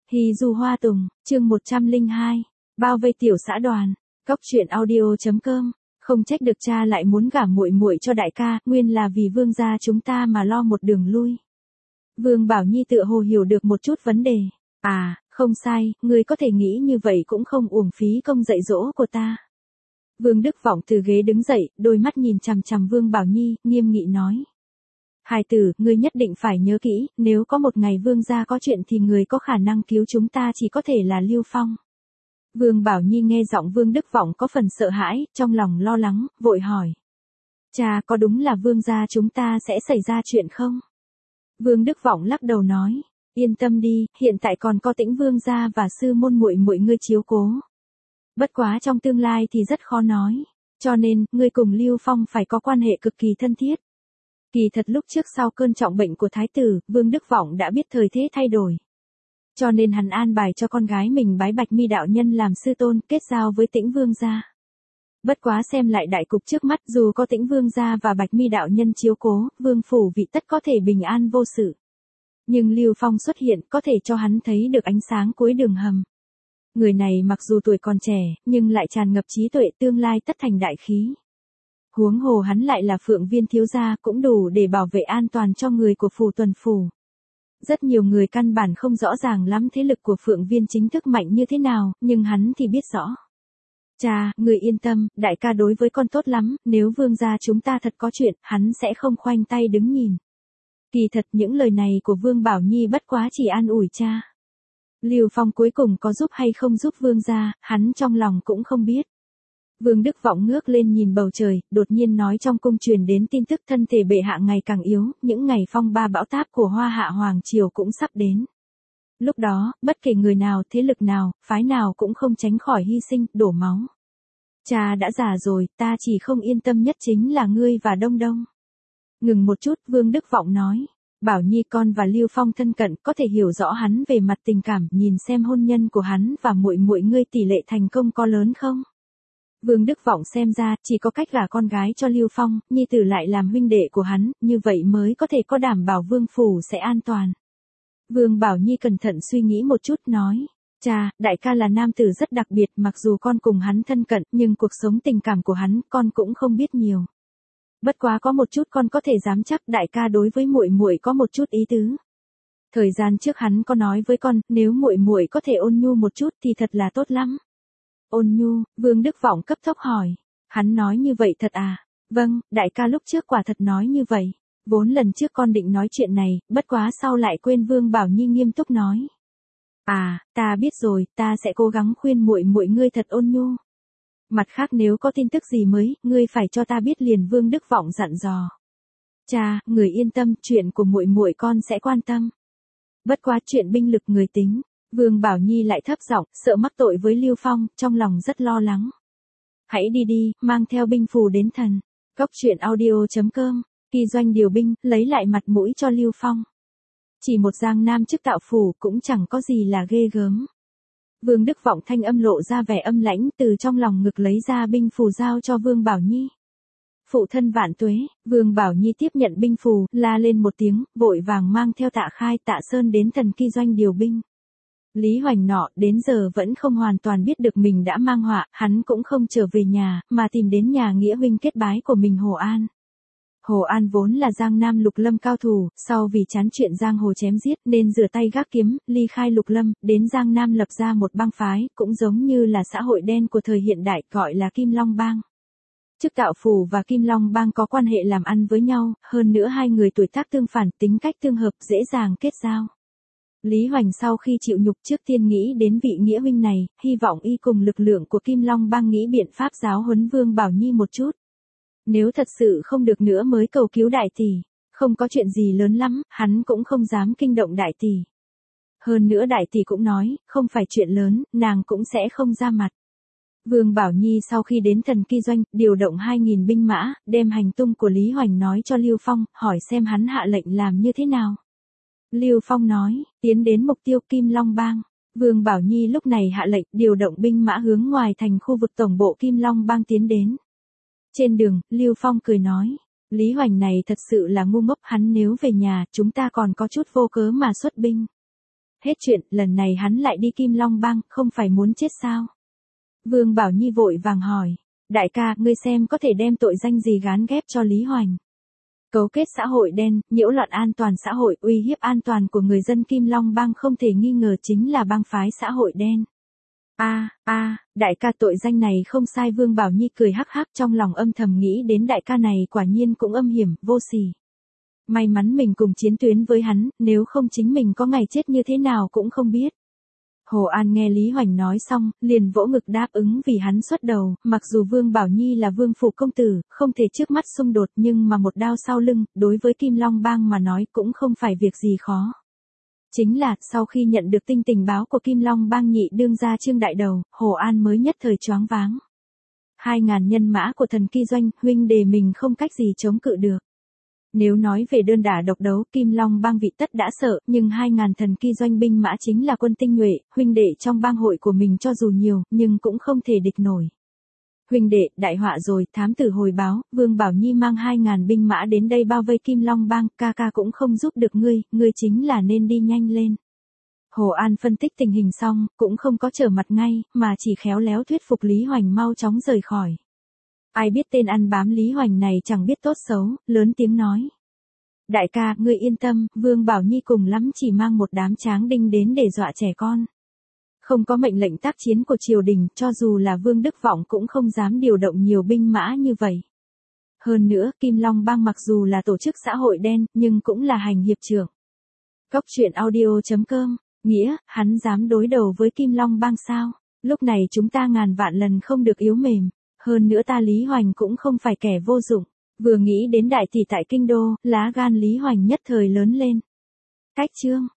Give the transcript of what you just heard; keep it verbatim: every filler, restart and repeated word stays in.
Hì dù hoa tùng, chương một trăm lẻ hai, bao vây tiểu xã đoàn, cóc truyện audio chấm com, không trách được cha lại muốn gả muội muội cho đại ca, nguyên là vì Vương gia chúng ta mà lo một đường lui. Vương Bảo Nhi tựa hồ hiểu được một chút vấn đề, à, không sai, ngươi có thể nghĩ như vậy cũng không uổng phí công dạy dỗ của ta. Vương Đức Vọng từ ghế đứng dậy, đôi mắt nhìn chằm chằm Vương Bảo Nhi, nghiêm nghị nói. Hài tử, ngươi nhất định phải nhớ kỹ, nếu có một ngày Vương gia có chuyện thì người có khả năng cứu chúng ta chỉ có thể là Lưu Phong. Vương Bảo Nhi nghe giọng Vương Đức Vọng có phần sợ hãi, trong lòng lo lắng, vội hỏi. Cha, có đúng là Vương gia chúng ta sẽ xảy ra chuyện không? Vương Đức Vọng lắc đầu nói, yên tâm đi, hiện tại còn có Tĩnh Vương gia và sư môn muội muội ngươi chiếu cố. Bất quá trong tương lai thì rất khó nói, cho nên, ngươi cùng Lưu Phong phải có quan hệ cực kỳ thân thiết. Kỳ thật lúc trước sau cơn trọng bệnh của thái tử, Vương Đức Vọng đã biết thời thế thay đổi. Cho nên hắn an bài cho con gái mình bái Bạch Mi đạo nhân làm sư tôn, kết giao với Tĩnh Vương gia. Bất quá xem lại đại cục trước mắt, dù có Tĩnh Vương gia và Bạch Mi đạo nhân chiếu cố, Vương phủ vị tất có thể bình an vô sự. Nhưng Lưu Phong xuất hiện, có thể cho hắn thấy được ánh sáng cuối đường hầm. Người này mặc dù tuổi còn trẻ, nhưng lại tràn ngập trí tuệ, tương lai tất thành đại khí. Huống hồ hắn lại là Phượng Viên thiếu gia, cũng đủ để bảo vệ an toàn cho người của phủ tuần phủ. Rất nhiều người căn bản không rõ ràng lắm thế lực của Phượng Viên chính thức mạnh như thế nào, nhưng hắn thì biết rõ. Cha, người yên tâm, đại ca đối với con tốt lắm, nếu Vương gia chúng ta thật có chuyện, hắn sẽ không khoanh tay đứng nhìn. Kỳ thật những lời này của Vương Bảo Nhi bất quá chỉ an ủi cha. Lưu Phong cuối cùng có giúp hay không giúp Vương gia, hắn trong lòng cũng không biết. Vương Đức Vọng ngước lên nhìn bầu trời, đột nhiên nói trong cung truyền đến tin tức thân thể bệ hạ ngày càng yếu, những ngày phong ba bão táp của Hoa Hạ Hoàng Triều cũng sắp đến. Lúc đó, bất kể người nào, thế lực nào, phái nào cũng không tránh khỏi hy sinh, đổ máu. Cha đã già rồi, ta chỉ không yên tâm nhất chính là ngươi và Đông Đông. Ngừng một chút, Vương Đức Vọng nói. Bảo Nhi con và Lưu Phong thân cận, có thể hiểu rõ hắn về mặt tình cảm, nhìn xem hôn nhân của hắn và muội muội ngươi tỷ lệ thành công có lớn không? Vương Đức Vọng xem ra, chỉ có cách gả con gái cho Lưu Phong, nhi tử lại làm huynh đệ của hắn, như vậy mới có thể có đảm bảo Vương phủ sẽ an toàn. Vương Bảo Nhi cẩn thận suy nghĩ một chút nói, cha, đại ca là nam tử rất đặc biệt, mặc dù con cùng hắn thân cận, nhưng cuộc sống tình cảm của hắn, con cũng không biết nhiều. Bất quá có một chút con có thể dám chắc đại ca đối với muội muội có một chút ý tứ. Thời gian trước hắn có nói với con, nếu muội muội có thể ôn nhu một chút thì thật là tốt lắm. Ôn nhu, Vương Đức Vọng cấp tốc hỏi. Hắn nói như vậy thật à? Vâng, đại ca lúc trước quả thật nói như vậy. Vốn lần trước con định nói chuyện này, bất quá sau lại quên. Vương Bảo Nhi nghiêm túc nói. À, ta biết rồi, ta sẽ cố gắng khuyên muội muội ngươi thật ôn nhu. Mặt khác nếu có tin tức gì mới, ngươi phải cho ta biết liền. Vương Đức Vọng dặn dò. Cha, người yên tâm, chuyện của muội muội con sẽ quan tâm. Bất quá chuyện binh lực người tính. Vương Bảo Nhi lại thấp giọng, sợ mắc tội với Lưu Phong, trong lòng rất lo lắng. Hãy đi đi, mang theo binh phù đến thần. Cóc truyện audio chấm com, kỳ doanh điều binh, lấy lại mặt mũi cho Lưu Phong. Chỉ một giang nam chức tạo phủ cũng chẳng có gì là ghê gớm. Vương Đức Vọng thanh âm lộ ra vẻ âm lãnh, từ trong lòng ngực lấy ra binh phù giao cho Vương Bảo Nhi. Phụ thân vạn tuế, Vương Bảo Nhi tiếp nhận binh phù, la lên một tiếng, vội vàng mang theo Tạ Khai, Tạ Sơn đến thần kỳ doanh điều binh. Lý Hoành nọ đến giờ vẫn không hoàn toàn biết được mình đã mang họa, hắn cũng không trở về nhà, mà tìm đến nhà nghĩa huynh kết bái của mình Hồ An. Hồ An vốn là Giang Nam Lục Lâm cao thủ, sau vì chán chuyện giang hồ chém giết nên rửa tay gác kiếm, ly khai Lục Lâm, đến Giang Nam lập ra một bang phái, cũng giống như là xã hội đen của thời hiện đại, gọi là Kim Long Bang. Chức Tạo Phủ và Kim Long Bang có quan hệ làm ăn với nhau, hơn nữa hai người tuổi tác tương phản, tính cách tương hợp, dễ dàng kết giao. Lý Hoành sau khi chịu nhục trước tiên nghĩ đến vị nghĩa huynh này, hy vọng y cùng lực lượng của Kim Long Bang nghĩ biện pháp giáo huấn Vương Bảo Nhi một chút. Nếu thật sự không được nữa mới cầu cứu đại tỷ, không có chuyện gì lớn lắm, hắn cũng không dám kinh động đại tỷ. Hơn nữa đại tỷ cũng nói, không phải chuyện lớn, nàng cũng sẽ không ra mặt. Vương Bảo Nhi sau khi đến thần kỳ doanh, điều động hai nghìn binh mã, đem hành tung của Lý Hoành nói cho Lưu Phong, hỏi xem hắn hạ lệnh làm như thế nào. Lưu Phong nói, tiến đến mục tiêu Kim Long Bang. Vương Bảo Nhi lúc này hạ lệnh điều động binh mã hướng ngoài thành khu vực tổng bộ Kim Long Bang tiến đến. Trên đường, Lưu Phong cười nói, Lý Hoành này thật sự là ngu ngốc, hắn nếu về nhà, chúng ta còn có chút vô cớ mà xuất binh. Hết chuyện, lần này hắn lại đi Kim Long Bang, không phải muốn chết sao? Vương Bảo Nhi vội vàng hỏi. Đại ca, ngươi xem có thể đem tội danh gì gán ghép cho Lý Hoành. Cấu kết xã hội đen, nhiễu loạn an toàn xã hội, uy hiếp an toàn của người dân Kim Long Bang không thể nghi ngờ chính là bang phái xã hội đen. A, a, đại ca tội danh này không sai. Vương Bảo Nhi cười hắc hắc trong lòng âm thầm nghĩ đến đại ca này quả nhiên cũng âm hiểm, vô sỉ. May mắn mình cùng chiến tuyến với hắn, nếu không chính mình có ngày chết như thế nào cũng không biết. Hồ An nghe Lý Hoành nói xong, liền vỗ ngực đáp ứng vì hắn xuất đầu, mặc dù Vương Bảo Nhi là vương phủ công tử, không thể trước mắt xung đột nhưng mà một đao sau lưng, đối với Kim Long Bang mà nói cũng không phải việc gì khó. Chính là, sau khi nhận được tin tình báo của Kim Long Bang nhị đương gia Trương Đại Đầu, Hồ An mới nhất thời choáng váng. Hai ngàn nhân mã của thần kỳ doanh, huynh đệ mình không cách gì chống cự được. Nếu nói về đơn đả độc đấu, Kim Long Bang vị tất đã sợ, nhưng hai ngàn thần kỳ doanh binh mã chính là quân tinh nhuệ, huynh đệ trong bang hội của mình cho dù nhiều, nhưng cũng không thể địch nổi. Huynh đệ, đại họa rồi, thám tử hồi báo, Vương Bảo Nhi mang hai ngàn binh mã đến đây bao vây Kim Long Bang, ca ca cũng không giúp được ngươi, ngươi chính là nên đi nhanh lên. Hồ An phân tích tình hình xong, cũng không có trở mặt ngay, mà chỉ khéo léo thuyết phục Lý Hoành mau chóng rời khỏi. Ai biết tên ăn bám Lý Hoành này chẳng biết tốt xấu, lớn tiếng nói. Đại ca, ngươi yên tâm, Vương Bảo Nhi cùng lắm chỉ mang một đám tráng đinh đến để dọa trẻ con. Không có mệnh lệnh tác chiến của triều đình, cho dù là Vương Đức Vọng cũng không dám điều động nhiều binh mã như vậy. Hơn nữa, Kim Long Bang mặc dù là tổ chức xã hội đen, nhưng cũng là hành hiệp trưởng. Cốc truyện audio chấm com, nghĩa, hắn dám đối đầu với Kim Long Bang sao? Lúc này chúng ta ngàn vạn lần không được yếu mềm. Hơn nữa ta Lý Hoành cũng không phải kẻ vô dụng. Vừa nghĩ đến đại tỷ tại kinh đô, lá gan Lý Hoành nhất thời lớn lên. Cách chương